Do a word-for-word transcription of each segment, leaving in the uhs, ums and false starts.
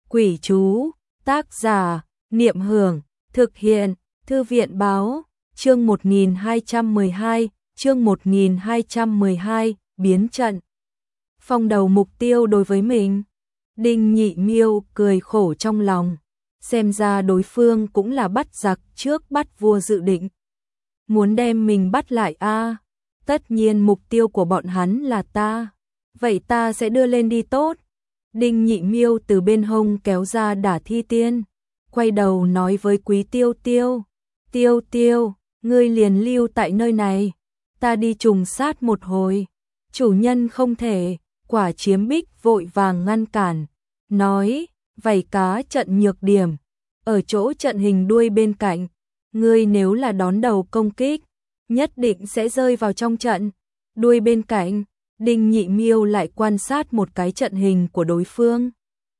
Quỷ chú, tác giả, Niệm Hưởng, thực hiện, Thư viện báo, chương một nghìn hai trăm mười hai, chương một nghìn hai trăm mười hai, biến trận. Phong đầu mục tiêu đối với mình. Đinh Nhị Miêu cười khổ trong lòng, xem ra đối phương cũng là bắt giặc trước bắt vua dự định. Muốn đem mình bắt lại a à? Tất nhiên mục tiêu của bọn hắn là ta, vậy ta sẽ đưa lên đi tốt. Đinh Nhị Miêu từ bên hông kéo ra đả thi tiên, quay đầu nói với Quý Tiêu Tiêu, Tiêu Tiêu, ngươi liền lưu tại nơi này, ta đi trùng sát một hồi. Chủ nhân không thể. Quả Chiếm Bích vội vàng ngăn cản, nói, vảy cá trận nhược điểm, ở chỗ trận hình đuôi bên cạnh, ngươi nếu là đón đầu công kích, nhất định sẽ rơi vào trong trận. Đuôi bên cạnh, Đinh Nhị Miêu lại quan sát một cái trận hình của đối phương,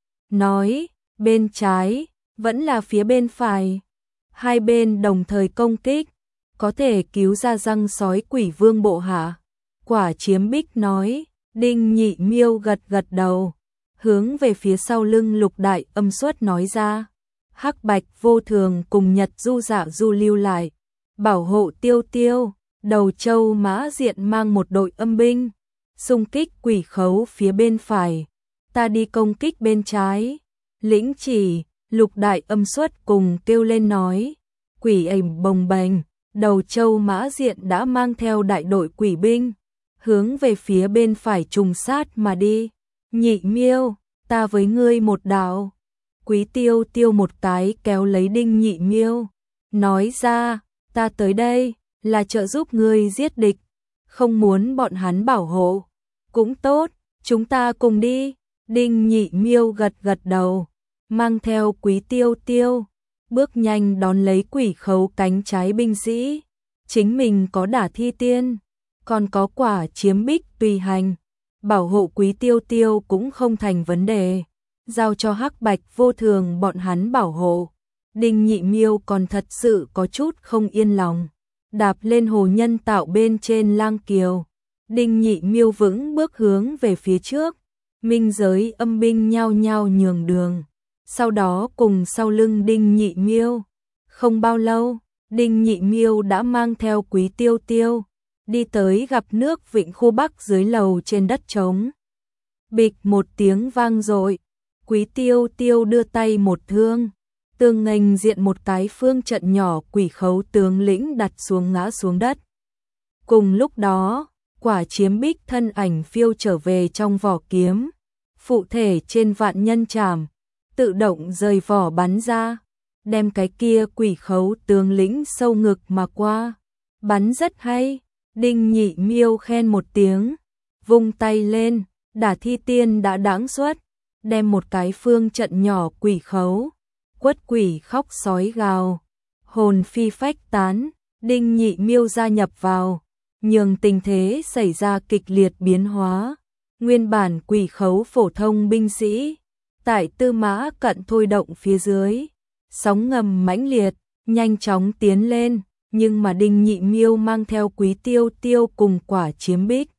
nói, bên trái, vẫn là phía bên phải, hai bên đồng thời công kích, có thể cứu ra răng sói Quỷ Vương bộ hạ. Quả Chiếm Bích nói. Đinh Nhị Miêu gật gật đầu, hướng về phía sau lưng Lục Đại Âm Xuất nói ra, Hắc Bạch Vô Thường cùng Nhật Du Dạ Du lưu lại, bảo hộ Tiêu Tiêu. Đầu Châu Mã Diện mang một đội âm binh, xung kích Quỷ Khấu phía bên phải, ta đi công kích bên trái. Lĩnh chỉ. Lục Đại Âm Xuất cùng kêu lên nói, quỷ ảnh bồng bềnh. Đầu Châu Mã Diện đã mang theo đại đội quỷ binh, hướng về phía bên phải trùng sát mà đi. Nhị Miêu, ta với ngươi một đạo. Quý Tiêu Tiêu một cái kéo lấy Đinh Nhị Miêu, nói ra, ta tới đây là trợ giúp ngươi giết địch, không muốn bọn hắn bảo hộ. Cũng tốt, chúng ta cùng đi. Đinh Nhị Miêu gật gật đầu, mang theo Quý Tiêu Tiêu, bước nhanh đón lấy Quỷ Khấu cánh trái binh sĩ. Chính mình có đả thi tiên, còn có Quả Chiếm Bích tùy hành, bảo hộ Quý Tiêu Tiêu cũng không thành vấn đề, giao cho Hắc Bạch Vô Thường bọn hắn bảo hộ. Đinh Nhị Miêu còn thật sự có chút không yên lòng, đạp lên hồ nhân tạo bên trên lang kiều. Đinh Nhị Miêu vững bước hướng về phía trước, minh giới âm binh nhao nhao nhường đường, sau đó cùng sau lưng Đinh Nhị Miêu. Không bao lâu, Đinh Nhị Miêu đã mang theo Quý Tiêu Tiêu, đi tới gặp nước vịnh khu Bắc dưới lầu trên đất trống. Bịch một tiếng vang dội, Quý Tiêu Tiêu đưa tay một thương, tương nghênh diện một cái phương trận nhỏ Quỷ Khấu tướng lĩnh đặt xuống ngã xuống đất. Cùng lúc đó, Quả Chiếm Bích thân ảnh phiêu trở về trong vỏ kiếm, phụ thể trên vạn nhân trảm, tự động rời vỏ bắn ra, đem cái kia Quỷ Khấu tướng lĩnh sâu ngực mà qua. Bắn rất hay. Đinh Nhị Miêu khen một tiếng, vung tay lên, đả thi tiên đã đãng xuất, đem một cái phương trận nhỏ Quỷ Khấu, quất quỷ khóc sói gào, hồn phi phách tán. Đinh Nhị Miêu gia nhập vào, nhường tình thế xảy ra kịch liệt biến hóa. Nguyên bản Quỷ Khấu phổ thông binh sĩ, tại Tư Mã Cận thôi động phía dưới, sóng ngầm mãnh liệt, nhanh chóng tiến lên. Nhưng mà Đinh Nhị Miêu mang theo Quý Tiêu Tiêu cùng Quả Chiếm Bích,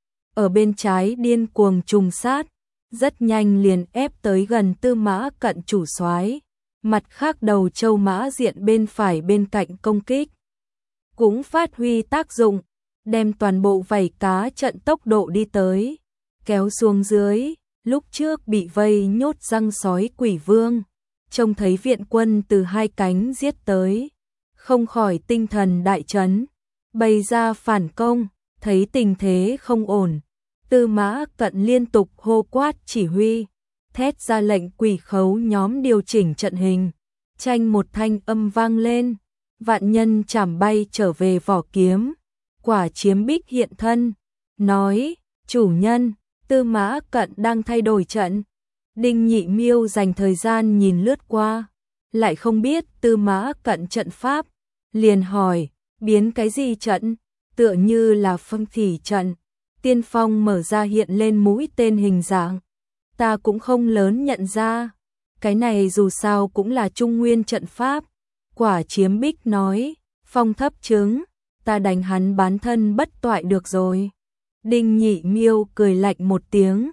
ở bên trái điên cuồng trùng sát, rất nhanh liền ép tới gần Tư Mã Cận chủ soái. Mặt khác Đầu Châu Mã Diện bên phải bên cạnh công kích, cũng phát huy tác dụng, đem toàn bộ vảy cá trận tốc độ đi tới, kéo xuống dưới. Lúc trước bị vây nhốt răng sói Quỷ Vương, trông thấy viện quân từ hai cánh giết tới, không khỏi tinh thần đại chấn, bày ra phản công. Thấy tình thế không ổn, Tư Mã Cận liên tục hô quát chỉ huy, thét ra lệnh Quỷ Khấu nhóm điều chỉnh trận hình. Tranh một thanh âm vang lên, vạn nhân chảm bay trở về vỏ kiếm. Quả Chiếm Bích hiện thân, nói, chủ nhân, Tư Mã Cận đang thay đổi trận. Đinh Nhị Miêu dành thời gian nhìn lướt qua, lại không biết Tư Mã Cận trận pháp, liền hỏi, biến cái gì trận? Tựa như là phong thủy trận, tiên phong mở ra hiện lên mũi tên hình dạng. Ta cũng không lớn nhận ra, cái này dù sao cũng là trung nguyên trận pháp. Quả Chiếm Bích nói, phong thấp trứng, ta đánh hắn bán thân bất toại được rồi. Đinh Nhị Miêu cười lạnh một tiếng,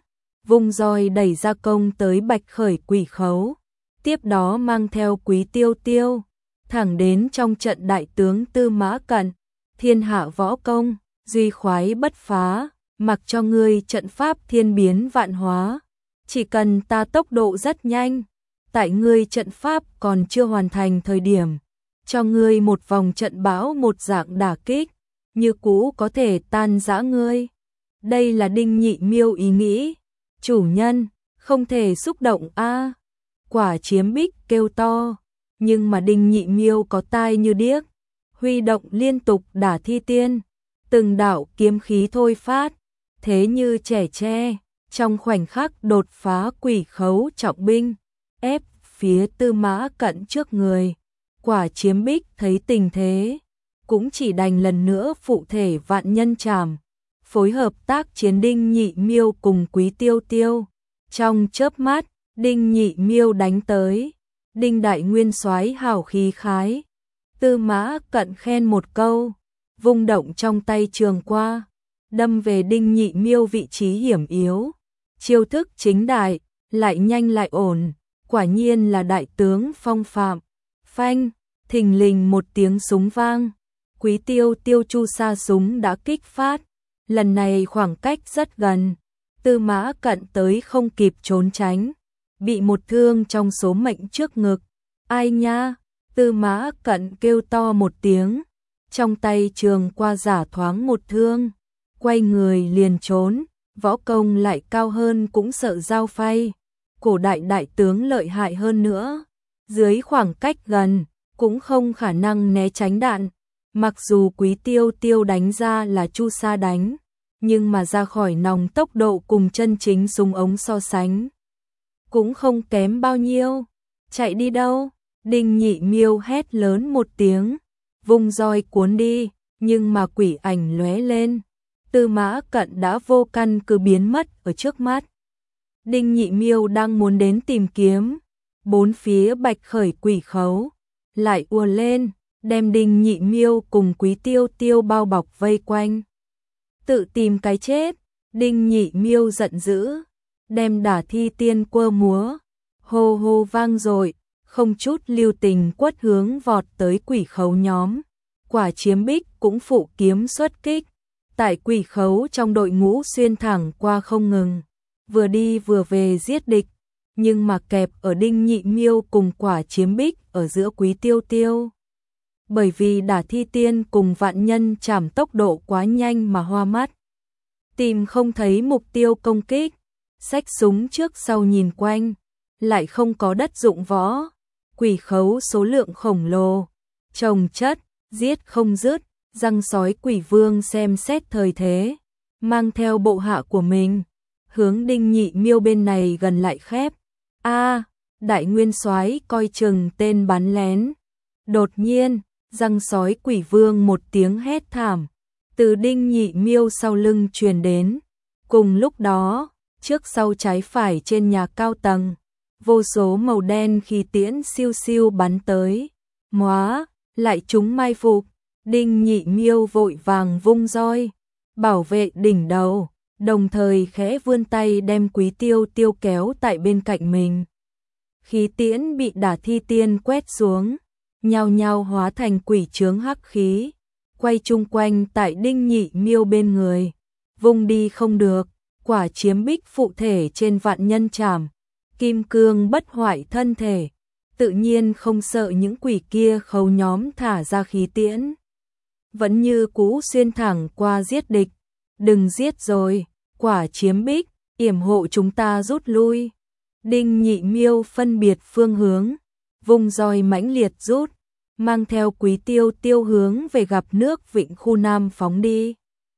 vung roi đẩy ra công tới Bạch Khởi Quỷ Khấu, tiếp đó mang theo Quý Tiêu Tiêu, thẳng đến trong trận đại tướng Tư Mã Cận, thiên hạ võ công, duy khoái bất phá, mặc cho ngươi trận pháp thiên biến vạn hóa, chỉ cần ta tốc độ rất nhanh, tại ngươi trận pháp còn chưa hoàn thành thời điểm, cho ngươi một vòng trận bão một dạng đả kích, như cũ có thể tan rã ngươi. Đây là Đinh Nhị Miêu ý nghĩ, chủ nhân, không thể xúc động a. Quả Chiếm Bích kêu to, nhưng mà Đinh Nhị Miêu có tai như điếc, huy động liên tục đả thi tiên, từng đạo kiếm khí thôi phát, thế như trẻ tre, trong khoảnh khắc đột phá Quỷ Khấu trọng binh, ép phía Tư Mã Cận trước người. Quả Chiếm Bích thấy tình thế, cũng chỉ đành lần nữa phụ thể vạn nhân trảm, phối hợp tác chiến Đinh Nhị Miêu cùng Quý Tiêu Tiêu. Trong chớp mắt, Đinh Nhị Miêu đánh tới, Đinh Đại Nguyên Soái hào khí khái. Tư Mã Cận khen một câu, vung động trong tay trường qua, đâm về Đinh Nhị Miêu vị trí hiểm yếu. Chiêu thức chính đại, lại nhanh lại ổn, quả nhiên là đại tướng phong phạm. Phanh, thình lình một tiếng súng vang, Quý Tiêu Tiêu chu sa súng đã kích phát, lần này khoảng cách rất gần, Tư Mã Cận tới không kịp trốn tránh, bị một thương trong số mệnh trước ngực. Ai nha, Tư Mã Cận kêu to một tiếng, trong tay trường qua giả thoáng một thương, quay người liền trốn, võ công lại cao hơn cũng sợ dao phay, cổ đại đại tướng lợi hại hơn nữa, dưới khoảng cách gần, cũng không khả năng né tránh đạn, mặc dù Quý Tiêu Tiêu đánh ra là chu sa đánh, nhưng mà ra khỏi nòng tốc độ cùng chân chính súng ống so sánh, cũng không kém bao nhiêu. Chạy đi đâu? Đinh Nhị Miêu hét lớn một tiếng, vung roi cuốn đi, nhưng mà quỷ ảnh lóe lên, Tư Mã Cận đã vô căn cứ biến mất ở trước mắt. Đinh Nhị Miêu đang muốn đến tìm kiếm, bốn phía Bạch Khởi Quỷ Khấu lại ùa lên, đem Đinh Nhị Miêu cùng Quý Tiêu Tiêu bao bọc vây quanh. Tự tìm cái chết, Đinh Nhị Miêu giận dữ, đem đả thi tiên quơ múa, hô hô vang dội, không chút lưu tình quất hướng vọt tới Quỷ Khấu nhóm. Quả Chiếm Bích cũng phụ kiếm xuất kích, tại Quỷ Khấu trong đội ngũ xuyên thẳng qua không ngừng, vừa đi vừa về giết địch, nhưng mà kẹp ở Đinh Nhị Miêu cùng Quả Chiếm Bích ở giữa Quý Tiêu Tiêu. Bởi vì đả thi tiên cùng vạn nhân trảm tốc độ quá nhanh mà hoa mắt, tìm không thấy mục tiêu công kích, xách súng trước sau nhìn quanh, lại không có đất dụng võ. Quỷ Khấu số lượng khổng lồ, chồng chất, giết không dứt, răng sói Quỷ Vương xem xét thời thế, mang theo bộ hạ của mình, hướng Đinh Nhị Miêu bên này gần lại khép. A, Đại Nguyên Soái coi chừng tên bắn lén. Đột nhiên, răng sói Quỷ Vương một tiếng hét thảm, từ Đinh Nhị Miêu sau lưng truyền đến. Cùng lúc đó, trước sau trái phải trên nhà cao tầng, vô số màu đen khí tiễn siêu siêu bắn tới. Móa, lại chúng mai phục, Đinh Nhị Miêu vội vàng vung roi, bảo vệ đỉnh đầu, đồng thời khẽ vươn tay đem Quý Tiêu Tiêu kéo tại bên cạnh mình. Khí tiễn bị đả thi tiên quét xuống, nhao nhao hóa thành quỷ chướng hắc khí, quay chung quanh tại Đinh Nhị Miêu bên người, vung đi không được. Quả Chiếm Bích phụ thể trên vạn nhân trảm, kim cương bất hoại thân thể, tự nhiên không sợ những quỷ kia khấu nhóm thả ra khí tiễn, vẫn như cú xuyên thẳng qua giết địch. Đừng giết rồi, Quả Chiếm Bích, yểm hộ chúng ta rút lui. Đinh Nhị Miêu phân biệt phương hướng, vùng roi mãnh liệt rút, mang theo Quý Tiêu Tiêu hướng về gặp nước Vịnh khu Nam phóng đi.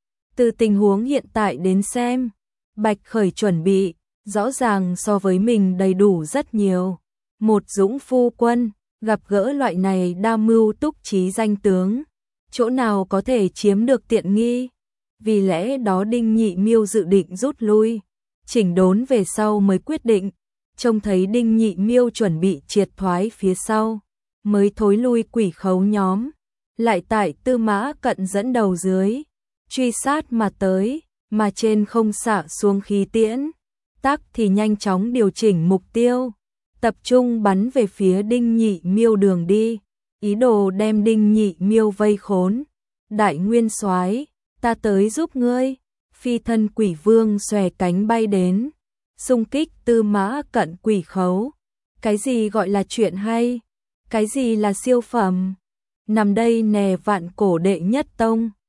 Từ tình huống hiện tại đến xem, Bạch Khởi chuẩn bị, rõ ràng so với mình đầy đủ rất nhiều. Một dũng phu quân, gặp gỡ loại này đa mưu túc trí danh tướng, chỗ nào có thể chiếm được tiện nghi. Vì lẽ đó Đinh Nhị Miêu dự định rút lui, chỉnh đốn về sau mới quyết định. Trông thấy Đinh Nhị Miêu chuẩn bị triệt thoái phía sau, mới thối lui Quỷ Khấu nhóm, lại tại Tư Mã Cận dẫn đầu dưới, truy sát mà tới, mà trên không xạ xuống khí tiễn, Tắc thì nhanh chóng điều chỉnh mục tiêu, tập trung bắn về phía Đinh Nhị Miêu đường đi, ý đồ đem Đinh Nhị Miêu vây khốn. Đại nguyên soái, ta tới giúp ngươi. Phi thân quỷ vương xòe cánh bay đến, xung kích Tư Mã Cận quỷ khấu. Cái gì gọi là chuyện hay? Cái gì là siêu phẩm? Nằm đây nè vạn cổ đệ nhất tông.